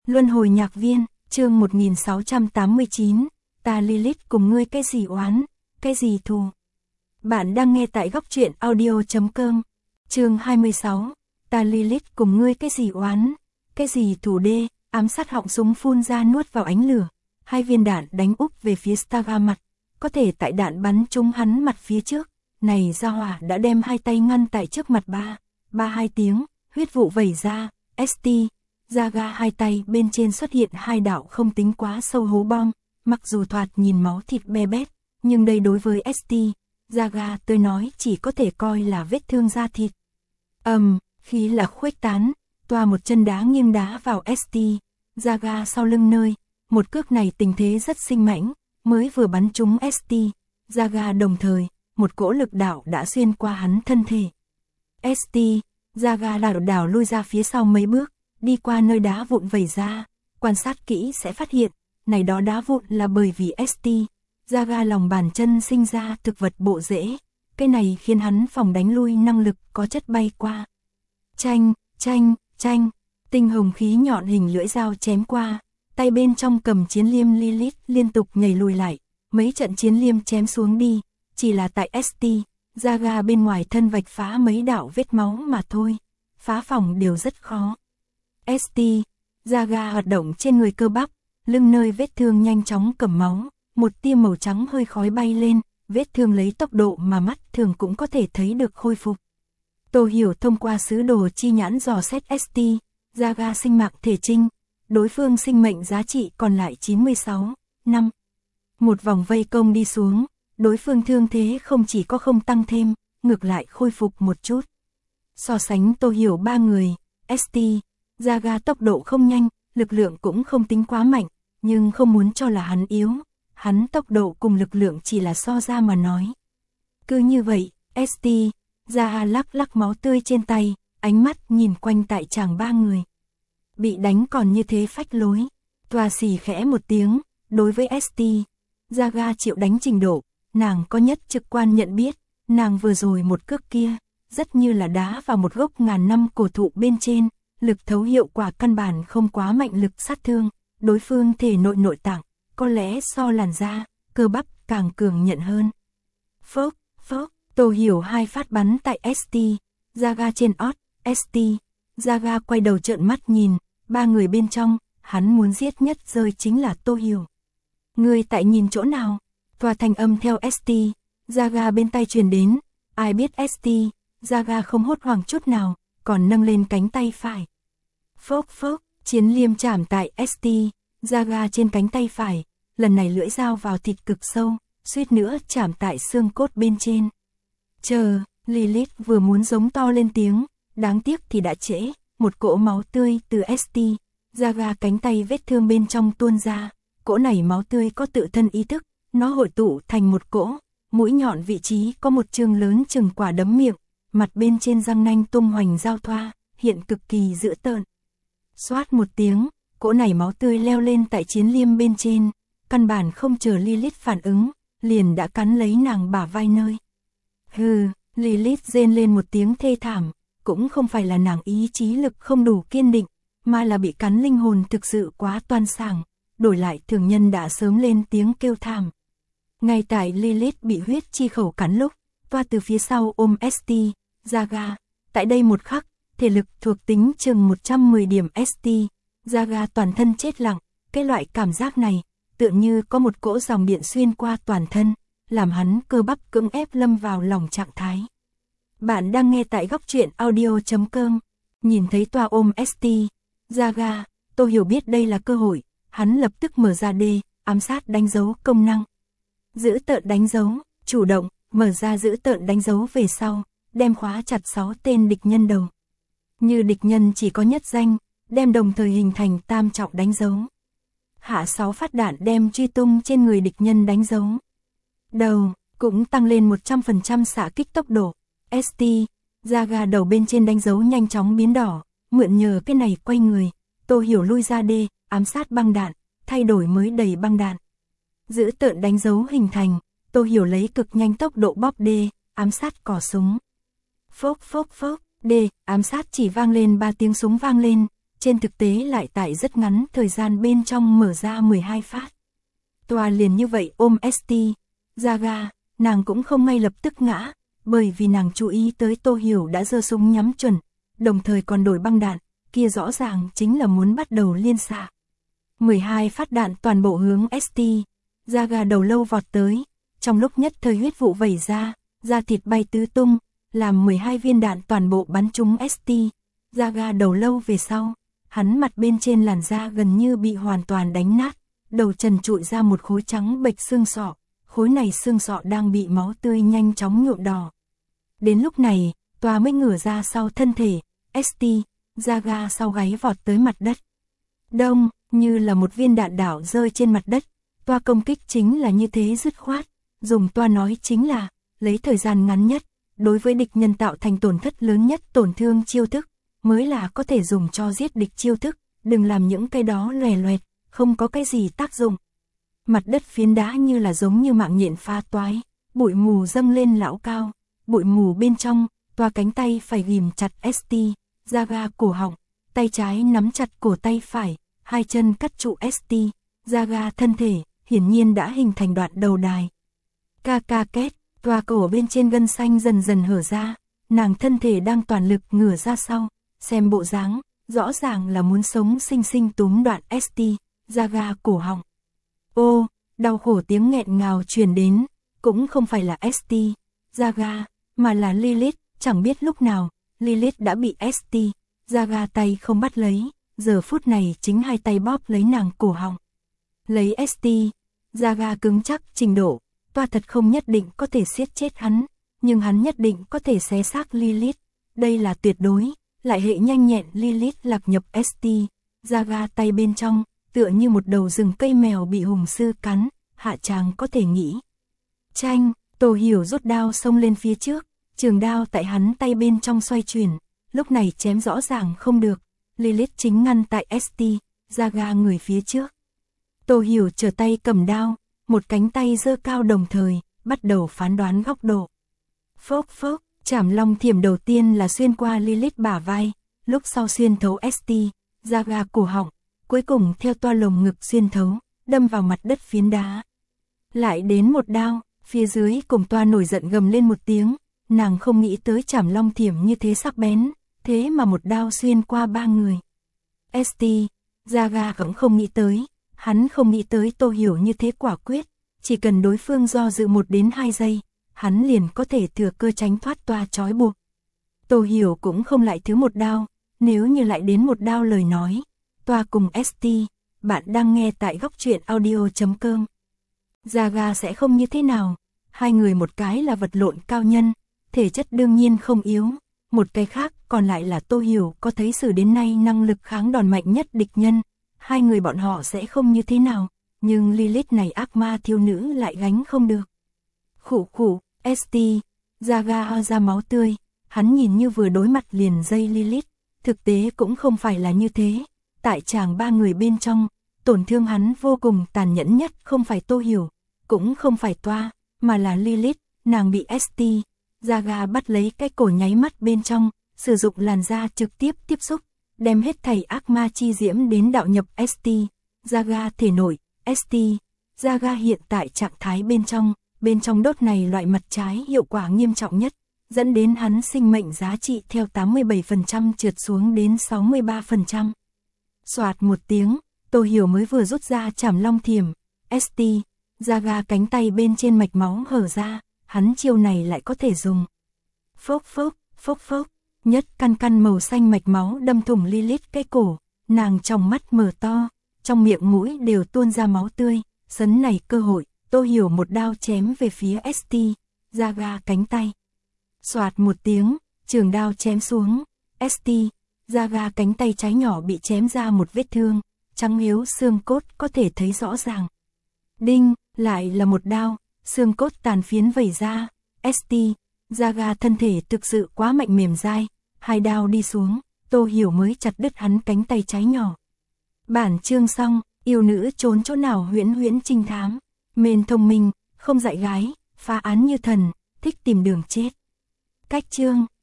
Luân hồi nhạc viên, chương 1689, ta Lilith cùng ngươi cái gì oán, cái gì thù. Bạn đang nghe tại góc truyện audio.com, chương 26, ta Lilith cùng ngươi cái gì oán, cái gì thù đê, ám sát họng súng phun ra nuốt vào ánh lửa, 2 viên đạn đánh úp về phía Staga mặt, có thể tại đạn bắn trúng hắn mặt phía trước, này ra hỏa đã đem 2 tay ngăn tại trước mặt ba 2 tiếng, huyết vụ vẩy ra, ST. Jaga 2 tay bên trên xuất hiện 2 đạo không tính quá sâu hố bom, mặc dù thoạt nhìn máu thịt be bét, nhưng đây đối với ST. Jaga tôi nói chỉ có thể coi là vết thương da thịt. Khí là khuếch tán, toa một chân đá nghiêng đá vào ST. Jaga sau lưng nơi, một cước này tình thế rất sinh mãnh, mới vừa bắn trúng ST. Jaga đồng thời, một cỗ lực đạo đã xuyên qua hắn thân thể. ST. Jaga lảo đảo lui ra phía sau mấy bước, đi qua nơi đá vụn vẩy ra, quan sát kỹ sẽ phát hiện, này đó đá vụn là bởi vì ST. Jaga lòng bàn chân sinh ra thực vật bộ rễ, cái này khiến hắn phòng đánh lui năng lực có chất bay qua. Chanh, tinh hồng khí nhọn hình lưỡi dao chém qua, tay bên trong cầm chiến liêm Lilith liên tục nhảy lùi lại, mấy trận chiến liêm chém xuống đi, chỉ là tại ST. Jaga bên ngoài thân vạch phá mấy đạo vết máu mà thôi, phá phòng đều rất khó. ST. Jaga hoạt động trên người cơ bắp, lưng nơi vết thương nhanh chóng cầm máu, một tia màu trắng hơi khói bay lên, vết thương lấy tốc độ mà mắt thường cũng có thể thấy được khôi phục. Tô Hiểu thông qua sứ đồ chi nhãn dò xét ST. Jaga sinh mạng thể trinh, đối phương sinh mệnh giá trị còn lại 96 năm. Một vòng vây công đi xuống, đối phương thương thế không chỉ có không tăng thêm, ngược lại khôi phục một chút. So sánh Tô Hiểu 3 người, ST. Jaga tốc độ không nhanh, lực lượng cũng không tính quá mạnh, nhưng không muốn cho là hắn yếu, hắn tốc độ cùng lực lượng chỉ là so ra mà nói. Cứ như vậy, ST. Jaga lắc máu tươi trên tay, ánh mắt nhìn quanh tại chàng 3 người. Bị đánh còn như thế phách lối, toa xì khẽ một tiếng, đối với ST. Jaga chịu đánh trình độ, nàng có nhất trực quan nhận biết, nàng vừa rồi một cước kia, rất như là đá vào một gốc ngàn năm cổ thụ bên trên, lực thấu hiệu quả căn bản không quá mạnh lực sát thương, đối phương thể nội tạng, có lẽ so làn da, cơ bắp càng cường nhận hơn. Phốc, Tô Hiểu 2 phát bắn tại ST. Jaga trên ót, ST. Jaga quay đầu trợn mắt nhìn, 3 người bên trong, hắn muốn giết nhất rơi chính là Tô Hiểu. Người tại nhìn chỗ nào? Tòa thanh âm theo ST. Jaga bên tay truyền đến, ai biết ST. Jaga không hốt hoảng chút nào, còn nâng lên cánh tay phải. Phốc, chiến liêm chạm tại ST. Jaga trên cánh tay phải, lần này lưỡi dao vào thịt cực sâu, suýt nữa chạm tại xương cốt bên trên. Chờ, Lilith vừa muốn giống to lên tiếng, đáng tiếc thì đã trễ, một cỗ máu tươi từ ST. Jaga cánh tay vết thương bên trong tuôn ra, cỗ này máu tươi có tự thân ý thức, nó hội tụ thành một cỗ, mũi nhọn vị trí có một chương lớn chừng quả đấm miệng, mặt bên trên răng nanh tung hoành giao thoa, hiện cực kỳ dữ tợn. Xoát một tiếng, cỗ này máu tươi leo lên tại chiến liêm bên trên, căn bản không chờ Lilith phản ứng, liền đã cắn lấy nàng bả vai nơi. Hừ, Lilith rên lên một tiếng thê thảm, cũng không phải là nàng ý chí lực không đủ kiên định, mà là bị cắn linh hồn thực sự quá toan sảng, đổi lại thường nhân đã sớm lên tiếng kêu thảm. Ngay tại Lilith bị huyết chi khẩu cắn lúc, toa từ phía sau ôm ST. Jaga, tại đây một khắc, thể lực thuộc tính chừng 110 điểm ST. Jaga toàn thân chết lặng, cái loại cảm giác này, tựa như có một cỗ dòng điện xuyên qua toàn thân, làm hắn cơ bắp cưỡng ép lâm vào lòng trạng thái. Bạn đang nghe tại góc truyện audio.com, nhìn thấy toa ôm ST. Jaga, Tô Hiểu biết đây là cơ hội, hắn lập tức mở ra ám sát đánh dấu công năng. Giữ tợn đánh dấu, chủ động, mở ra giữ tợn đánh dấu về sau, đem khóa chặt 6 tên địch nhân đầu. Như địch nhân chỉ có nhất danh, đem đồng thời hình thành tam trọng đánh dấu. Hạ 6 phát đạn đem truy tung trên người địch nhân đánh dấu. Đầu, cũng tăng lên 100% xạ kích tốc độ. ST. Jaga đầu bên trên đánh dấu nhanh chóng biến đỏ, mượn nhờ cái này quay người, Tô Hiểu lui ra ám sát băng đạn, thay đổi mới đầy băng đạn. Giữ tợn đánh dấu hình thành, Tô Hiểu lấy cực nhanh tốc độ bóp ám sát cò súng. Phốc, ám sát chỉ vang lên 3 tiếng súng vang lên, trên thực tế lại tại rất ngắn thời gian bên trong mở ra 12 phát. Tòa liền như vậy ôm ST, Jaga, nàng cũng không ngay lập tức ngã, bởi vì nàng chú ý tới Tô Hiểu đã giơ súng nhắm chuẩn, đồng thời còn đổi băng đạn, kia rõ ràng chính là muốn bắt đầu liên xạ. 12 phát đạn toàn bộ hướng ST, Jaga đầu lâu vọt tới, trong lúc nhất thời huyết vụ vẩy ra, da thịt bay tứ tung, làm 12 viên đạn toàn bộ bắn trúng ST, Jaga đầu lâu về sau, hắn mặt bên trên làn da gần như bị hoàn toàn đánh nát, đầu trần trụi ra một khối trắng bệch xương sọ, khối này xương sọ đang bị máu tươi nhanh chóng nhuộm đỏ. Đến lúc này, Tòa mới ngửa ra sau thân thể, ST, Jaga sau gáy vọt tới mặt đất. Đông, như là một viên đạn đảo rơi trên mặt đất, Tòa công kích chính là như thế dứt khoát, dùng Tòa nói chính là, lấy thời gian ngắn nhất, đối với địch nhân tạo thành tổn thất lớn nhất tổn thương chiêu thức, mới là có thể dùng cho giết địch chiêu thức, đừng làm những cái đó lòe loẹt, không có cái gì tác dụng. Mặt đất phiến đá như là giống như mạng nhện pha toái, bụi mù dâng lên lão cao, bụi mù bên trong, Tòa cánh tay phải ghìm chặt ST, Jaga cổ họng, tay trái nắm chặt cổ tay phải, hai chân cắt trụ ST, Jaga thân thể, hiển nhiên đã hình thành đoạn đầu đài. Ca ca két, Tòa cổ bên trên gân xanh dần dần hở ra, nàng thân thể đang toàn lực ngửa ra sau, xem bộ dáng, rõ ràng là muốn sống sinh sinh túm đoạn ST, Jaga cổ họng. Ô, đau khổ tiếng nghẹn ngào truyền đến, cũng không phải là ST, Jaga, mà là Lilith, chẳng biết lúc nào, Lilith đã bị ST, Jaga tay không bắt lấy, giờ phút này chính hai tay bóp lấy nàng cổ họng. Lấy ST, Jaga cứng chắc trình độ, Tòa thật không nhất định có thể siết chết hắn, nhưng hắn nhất định có thể xé xác Lilith, đây là tuyệt đối, lại hệ nhanh nhẹn Lilith lạc nhập ST, Jaga tay bên trong, tựa như một đầu rừng cây mèo bị hùng sư cắn, hạ tràng có thể nghĩ. Chanh, Tô Hiểu rút đao xông lên phía trước, trường đao tại hắn tay bên trong xoay chuyển, lúc này chém rõ ràng không được, Lilith chính ngăn tại ST, Jaga người phía trước. Tô Hiểu trở tay cầm đao, một cánh tay giơ cao đồng thời, bắt đầu phán đoán góc độ. Phốc phốc, chảm long thiểm đầu tiên là xuyên qua Lilith bả vai, lúc sau xuyên thấu ST, Jaga cổ họng, cuối cùng theo toa lồng ngực xuyên thấu, đâm vào mặt đất phiến đá. Lại đến một đao, phía dưới cùng Toa nổi giận gầm lên một tiếng, nàng không nghĩ tới chảm long thiểm như thế sắc bén, thế mà một đao xuyên qua ba người. ST, Jaga cũng không nghĩ tới, hắn không nghĩ tới Tô Hiểu như thế quả quyết, chỉ cần đối phương do dự 1 đến 2 giây, hắn liền có thể thừa cơ tránh thoát Toa trói buộc. Tô Hiểu cũng không lại thứ một đao, nếu như lại đến một đao lời nói, Toa cùng ST, bạn đang nghe tại góc truyện audio.com. Jaga sẽ không như thế nào, hai người một cái là vật lộn cao nhân, thể chất đương nhiên không yếu, một cái khác còn lại là Tô Hiểu có thấy sử đến nay năng lực kháng đòn mạnh nhất địch nhân, hai người bọn họ sẽ không như thế nào, nhưng Lilith này ác ma thiếu nữ lại gánh không được. Khụ khụ, ST, Jaga ho ra máu tươi, hắn nhìn như vừa đối mặt liền dây Lilith, thực tế cũng không phải là như thế, tại chàng ba người bên trong, tổn thương hắn vô cùng tàn nhẫn nhất không phải Tô Hiểu, cũng không phải Toa, mà là Lilith, nàng bị ST, Jaga bắt lấy cái cổ nháy mắt bên trong, sử dụng làn da trực tiếp tiếp xúc, đem hết thảy ác ma chi diễm đến đạo nhập ST, Jaga thể nội, ST, Jaga hiện tại trạng thái bên trong đốt này loại mặt trái hiệu quả nghiêm trọng nhất, dẫn đến hắn sinh mệnh giá trị theo 87% trượt xuống đến 63%. Soạt một tiếng, Tô Hiểu mới vừa rút ra chảm long thiểm, ST, Jaga cánh tay bên trên mạch máu hở ra, hắn chiêu này lại có thể dùng. Phốc phốc, phốc phốc, nhất căn màu xanh mạch máu đâm thủng Lilith cái cổ, nàng trong mắt mở to, trong miệng mũi đều tuôn ra máu tươi, sấn này cơ hội, Tô Hiểu một đao chém về phía ST, Jaga cánh tay. Soạt một tiếng, trường đao chém xuống, ST, Jaga cánh tay trái nhỏ bị chém ra một vết thương, trắng hiếu xương cốt có thể thấy rõ ràng. Đinh, lại là một đao, xương cốt tàn phiến vẩy ra, ST, Jaga thân thể thực sự quá mạnh mềm dai, hai đao đi xuống, Tô Hiểu mới chặt đứt hắn cánh tay trái nhỏ. Bản chương xong, yêu nữ trốn chỗ nào huyễn huyễn trinh thám, mên thông minh, không dạy gái, phá án như thần, thích tìm đường chết. Cách chương